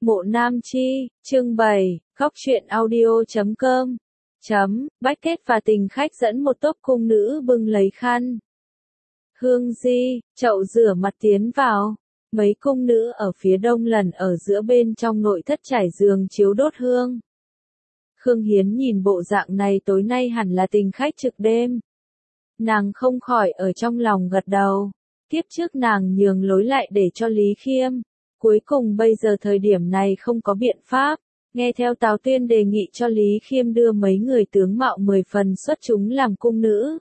Mộ Nam Chi, chương 7, Góc truyện audio.com. Bách Kết và Tình Khách dẫn một tốp cung nữ bưng lấy khăn hương di, chậu rửa mặt tiến vào. Mấy cung nữ ở phía đông lần ở giữa bên trong nội thất trải giường chiếu đốt hương. Khương Hiến nhìn bộ dạng này tối nay hẳn là Tình Khách trực đêm. Nàng không khỏi ở trong lòng gật đầu. Tiếp trước nàng nhường lối lại để cho Lý Khiêm. Cuối cùng bây giờ thời điểm này không có biện pháp. Nghe theo Tào Tuyên đề nghị cho Lý Khiêm đưa mấy người tướng mạo 10 phần xuất chúng làm cung nữ.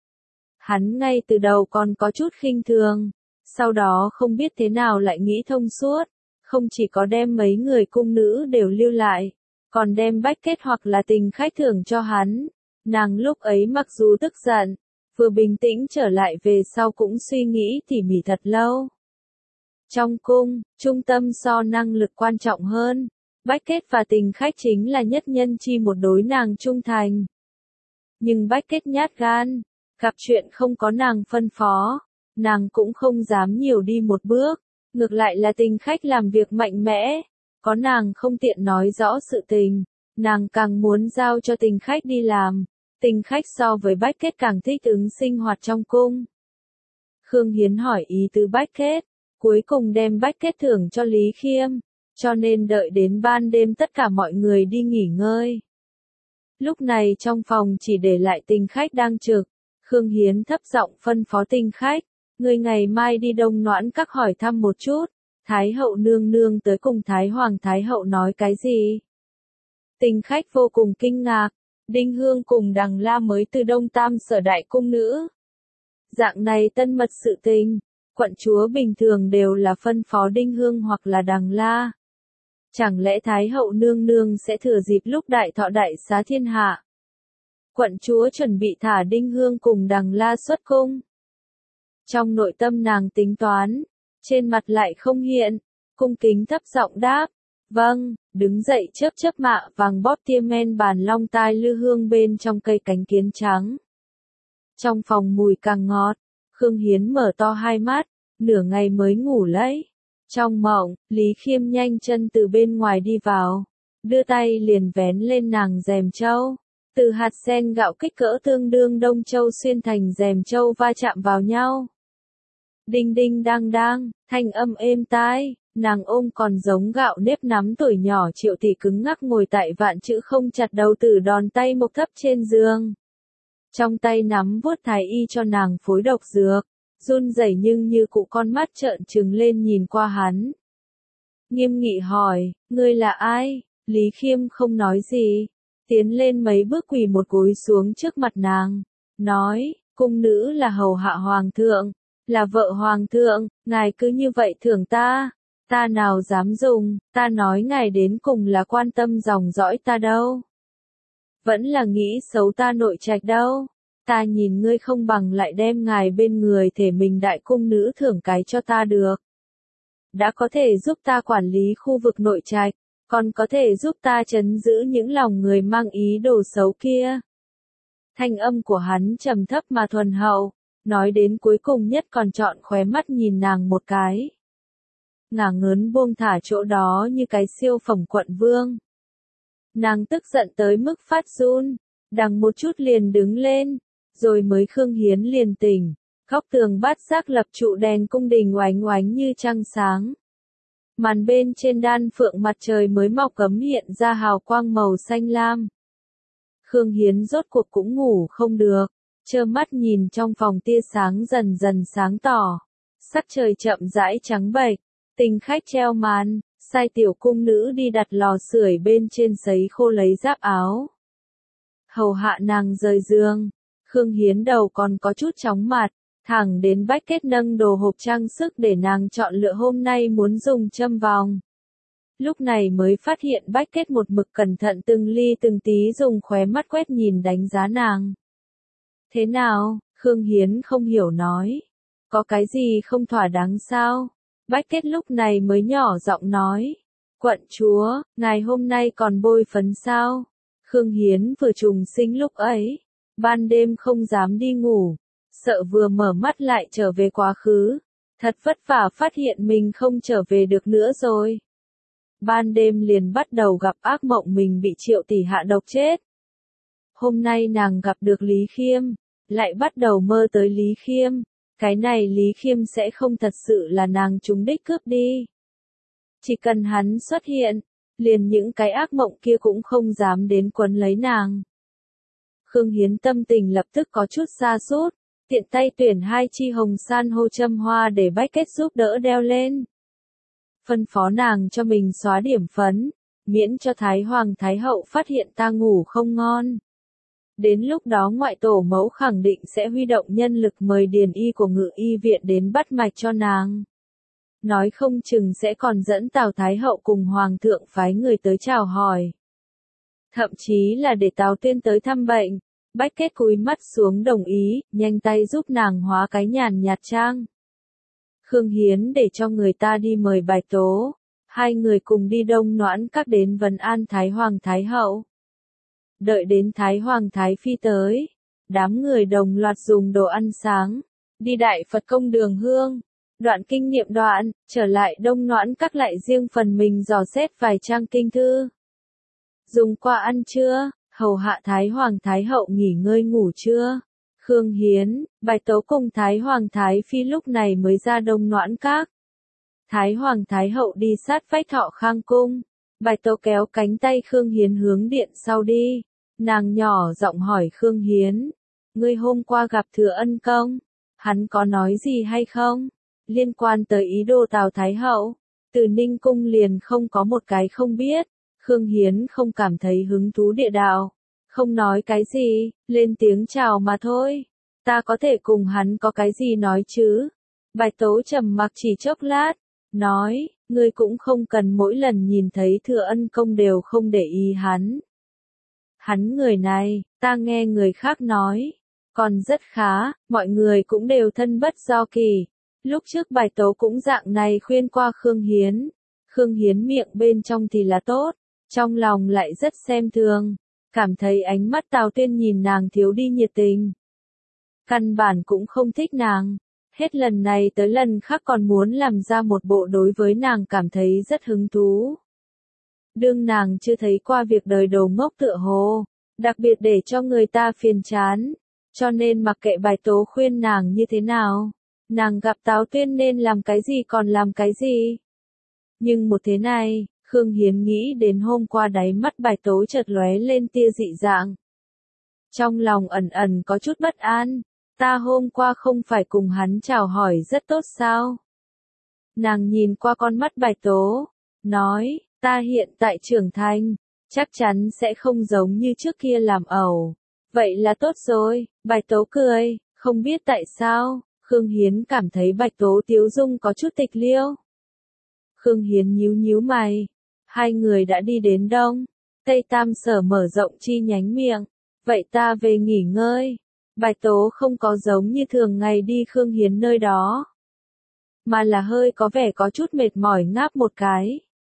Hắn ngay từ đầu còn có chút khinh thường. Sau đó không biết thế nào lại nghĩ thông suốt. Không chỉ có đem mấy người cung nữ đều lưu lại. Còn đem Bách Kết hoặc là Tình Khách thưởng cho hắn. Nàng lúc ấy mặc dù tức giận. Vừa bình tĩnh trở lại về sau cũng suy nghĩ tỉ mỉ thật lâu. Trong cung, trung tâm so năng lực quan trọng hơn. Bách Kết và Tình Khách chính là nhất nhân chi một đối nàng trung thành. Nhưng Bách Kết nhát gan, gặp chuyện không có nàng phân phó, nàng cũng không dám nhiều đi một bước. Ngược lại là Tình Khách làm việc mạnh mẽ, có nàng không tiện nói rõ sự tình, nàng càng muốn giao cho Tình Khách đi làm. Tình Khách so với Bách Kết càng thích ứng sinh hoạt trong cung. Khương Hiến hỏi ý tứ Bách Kết, cuối cùng đem Bách Kết thưởng cho Lý Khiêm, cho nên đợi đến ban đêm tất cả mọi người đi nghỉ ngơi. Lúc này trong phòng chỉ để lại Tình Khách đang trực, Khương Hiến thấp giọng phân phó Tình Khách, người ngày mai đi Đông Noãn Các hỏi thăm một chút, Thái hậu nương nương tới cùng Thái hoàng Thái hậu nói cái gì. Tình Khách vô cùng kinh ngạc. Đinh Hương cùng Đằng La mới từ Đông Tam Sở đại cung nữ. Dạng này tân mật sự tình, quận chúa bình thường đều là phân phó Đinh Hương hoặc là Đằng La. Chẳng lẽ Thái hậu nương nương sẽ thừa dịp lúc đại thọ đại xá thiên hạ? Quận chúa chuẩn bị thả Đinh Hương cùng Đằng La xuất cung. Trong nội tâm nàng tính toán, trên mặt lại không hiện, cung kính thấp giọng đáp. Vâng, đứng dậy chớp mạ vàng bóp tiêm men bàn long tai lư hương bên trong cây cánh kiến trắng. Trong phòng mùi càng ngọt, Khương Hiến mở to hai mắt, nửa ngày mới ngủ lấy. Trong mộng, Lý Khiêm nhanh chân từ bên ngoài đi vào, đưa tay liền vén lên nàng rèm châu. Từ hạt sen gạo kích cỡ tương đương đông châu xuyên thành rèm châu va chạm vào nhau. Đinh đinh đang đang, thanh âm êm tai. Nàng ôm còn giống gạo nếp nắm tuổi nhỏ Triệu Tỷ cứng ngắc ngồi tại vạn chữ không chặt đầu tử đòn tay mộc thấp trên giường. Trong tay nắm vuốt thái y cho nàng phối độc dược, run rẩy nhưng như cụ con mắt trợn trừng lên nhìn qua hắn. Nghiêm nghị hỏi, ngươi là ai? Lý Khiêm không nói gì, tiến lên mấy bước quỳ một gối xuống trước mặt nàng, nói, cung nữ là hầu hạ hoàng thượng, là vợ hoàng thượng, ngài cứ như vậy thưởng ta. Ta nào dám dùng, ta nói ngài đến cùng là quan tâm dòng dõi ta đâu. Vẫn là nghĩ xấu ta nội trạch đâu. Ta nhìn ngươi không bằng lại đem ngài bên người thể mình đại cung nữ thưởng cái cho ta được. Đã có thể giúp ta quản lý khu vực nội trạch, còn có thể giúp ta trấn giữ những lòng người mang ý đồ xấu kia. Thanh âm của hắn trầm thấp mà thuần hậu, nói đến cuối cùng nhất còn chọn khóe mắt nhìn nàng một cái. Ngả ngớn buông thả chỗ đó như cái siêu phẩm quận vương. Nàng tức giận tới mức phát run, đằng một chút liền đứng lên, rồi mới Khương Hiến liền tỉnh, góc tường bát giác lập trụ đèn cung đình oánh oánh như trăng sáng. Màn bên trên đan phượng mặt trời mới mọc cấm hiện ra hào quang màu xanh lam. Khương Hiến rốt cuộc cũng ngủ không được, trơ mắt nhìn trong phòng tia sáng dần dần sáng tỏ, sắc trời chậm rãi trắng bệch. Tình Khách treo màn, sai tiểu cung nữ đi đặt lò sưởi bên trên sấy khô lấy giáp áo. Hầu hạ nàng rời giường, Khương Hiến đầu còn có chút chóng mặt, thẳng đến Bách Kết nâng đồ hộp trang sức để nàng chọn lựa hôm nay muốn dùng châm vòng. Lúc này mới phát hiện Bách Kết một mực cẩn thận từng ly từng tí dùng khóe mắt quét nhìn đánh giá nàng. Thế nào? Khương Hiến không hiểu nói. Có cái gì không thỏa đáng sao? Bách Kết lúc này mới nhỏ giọng nói. Quận chúa, ngài hôm nay còn bôi phấn sao? Khương Hiến vừa trùng sinh lúc ấy. Ban đêm không dám đi ngủ. Sợ vừa mở mắt lại trở về quá khứ. Thật vất vả phát hiện mình không trở về được nữa rồi. ban đêm liền bắt đầu gặp ác mộng mình bị Triệu tỷ hạ độc chết. Hôm nay nàng gặp được Lý Khiêm, lại bắt đầu mơ tới Lý Khiêm, cái này Lý Khiêm sẽ không thật sự là nàng trúng đích cướp đi. Chỉ cần hắn xuất hiện, liền những cái ác mộng kia cũng không dám đến quấn lấy nàng. Khương Hiến tâm tình lập tức có chút sa sút, tiện tay tuyển 2 chi hồng san hô châm hoa để Bách Kết giúp đỡ đeo lên. Phân phó nàng cho mình xóa điểm phấn, miễn cho Thái Hoàng Thái Hậu phát hiện ta ngủ không ngon. Đến lúc đó ngoại tổ mẫu khẳng định sẽ huy động nhân lực mời điền y của Ngự y viện đến bắt mạch cho nàng. Nói không chừng sẽ còn dẫn Tào Thái Hậu cùng Hoàng thượng phái người tới chào hỏi. Thậm chí là để Tào Tuyên tới thăm bệnh. Bách Kết cúi mắt xuống đồng ý, nhanh tay giúp nàng hóa cái nhàn nhạt trang. Khương Hiến để cho người ta đi mời Bài Tố, 2 người cùng đi Đông Noãn Các đến vấn an Thái Hoàng Thái Hậu. Đợi đến Thái Hoàng Thái Phi tới, đám người đồng loạt dùng đồ ăn sáng, đi Đại Phật Công đường hương, đoạn kinh niệm đoạn, trở lại Đông Noãn Các lại riêng phần mình dò xét vài trang kinh thư. Dùng qua ăn trưa, hầu hạ Thái Hoàng Thái Hậu nghỉ ngơi ngủ trưa. Khương Hiến, Bài Tố cùng Thái Hoàng Thái Phi lúc này mới ra Đông Noãn Các. Thái Hoàng Thái Hậu đi sát vách Thọ Khang Cung. Bài Tố kéo cánh tay Khương Hiến hướng điện sau đi. Nàng nhỏ giọng hỏi Khương Hiến. Ngươi hôm qua gặp Thừa Ân Công. Hắn có nói gì hay không? Liên quan tới ý đồ Tào Thái Hậu. Từ Ninh Cung liền không có một cái không biết. Khương Hiến không cảm thấy hứng thú địa đạo. Không nói cái gì, lên tiếng chào mà thôi. Ta có thể cùng hắn có cái gì nói chứ? Bài Tố trầm mặc chỉ chốc lát, nói, ngươi cũng không cần mỗi lần nhìn thấy Thừa Ân Công đều không để ý hắn. Hắn người này, ta nghe người khác nói, còn rất khá, mọi người cũng đều thân bất do kỳ. Lúc trước Bài Tố cũng dạng này khuyên qua Khương Hiến. Khương Hiến miệng bên trong thì là tốt, trong lòng lại rất xem thường. Cảm thấy ánh mắt Tào Tuyên nhìn nàng thiếu đi nhiệt tình. Căn bản cũng không thích nàng. Hết lần này tới lần khác còn muốn làm ra một bộ đối với nàng cảm thấy rất hứng thú. Đương nàng chưa thấy qua việc đời đồ ngốc tựa hồ. Đặc biệt để cho người ta phiền chán. Cho nên mặc kệ Bài Tố khuyên nàng như thế nào. Nàng gặp Tào Tuyên nên làm cái gì còn làm cái gì. Nhưng một thế này. Khương Hiến nghĩ đến hôm qua đáy mắt Bài Tố chợt lóe lên tia dị dạng. Trong lòng ẩn ẩn có chút bất an, ta hôm qua không phải cùng hắn chào hỏi rất tốt sao? Nàng nhìn qua con mắt Bài Tố, nói, ta hiện tại trưởng thành, chắc chắn sẽ không giống như trước kia làm ẩu. Vậy là tốt rồi, Bài Tố cười, không biết tại sao, Khương Hiến cảm thấy Bạch Tố tiếu dung có chút tịch liêu. Khương Hiến nhíu nhíu mày. 2 người đã đi đến Đông, Tây Tam Sở mở rộng chi nhánh miệng. Vậy ta về nghỉ ngơi. Bài Tố không có giống như thường ngày đi Khương Hiến nơi đó. Mà là hơi có vẻ có chút mệt mỏi ngáp một cái.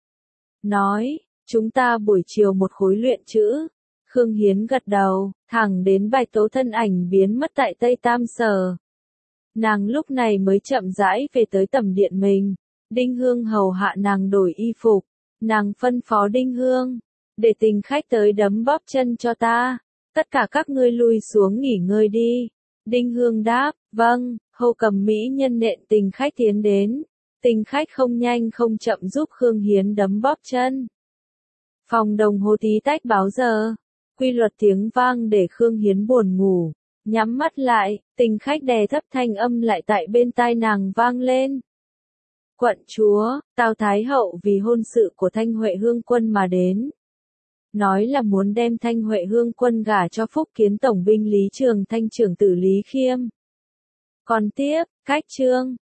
Nói, chúng ta buổi chiều một khối luyện chữ. Khương Hiến gật đầu, thẳng đến Bài Tố thân ảnh biến mất tại Tây Tam Sở. Nàng lúc này mới chậm rãi về tới tầm điện mình. Đinh Hương hầu hạ nàng đổi y phục. Nàng phân phó Đinh Hương, để Tình Khách tới đấm bóp chân cho ta, tất cả các ngươi lui xuống nghỉ ngơi đi. Đinh Hương đáp, vâng, hầu cầm mỹ nhân nện Tình Khách tiến đến. Tình Khách không nhanh không chậm giúp Khương Hiến đấm bóp chân. Phòng đồng hồ tí tách báo giờ, quy luật tiếng vang để Khương Hiến buồn ngủ, nhắm mắt lại, Tình Khách đè thấp thanh âm lại tại bên tai nàng vang lên. Quận chúa, Tào Thái Hậu vì hôn sự của Thanh Huệ Hương Quân mà đến. Nói là muốn đem Thanh Huệ Hương Quân gả cho Phúc Kiến Tổng binh Lý Trường Thanh trưởng tử Lý Khiêm. Còn tiếp, cách chương,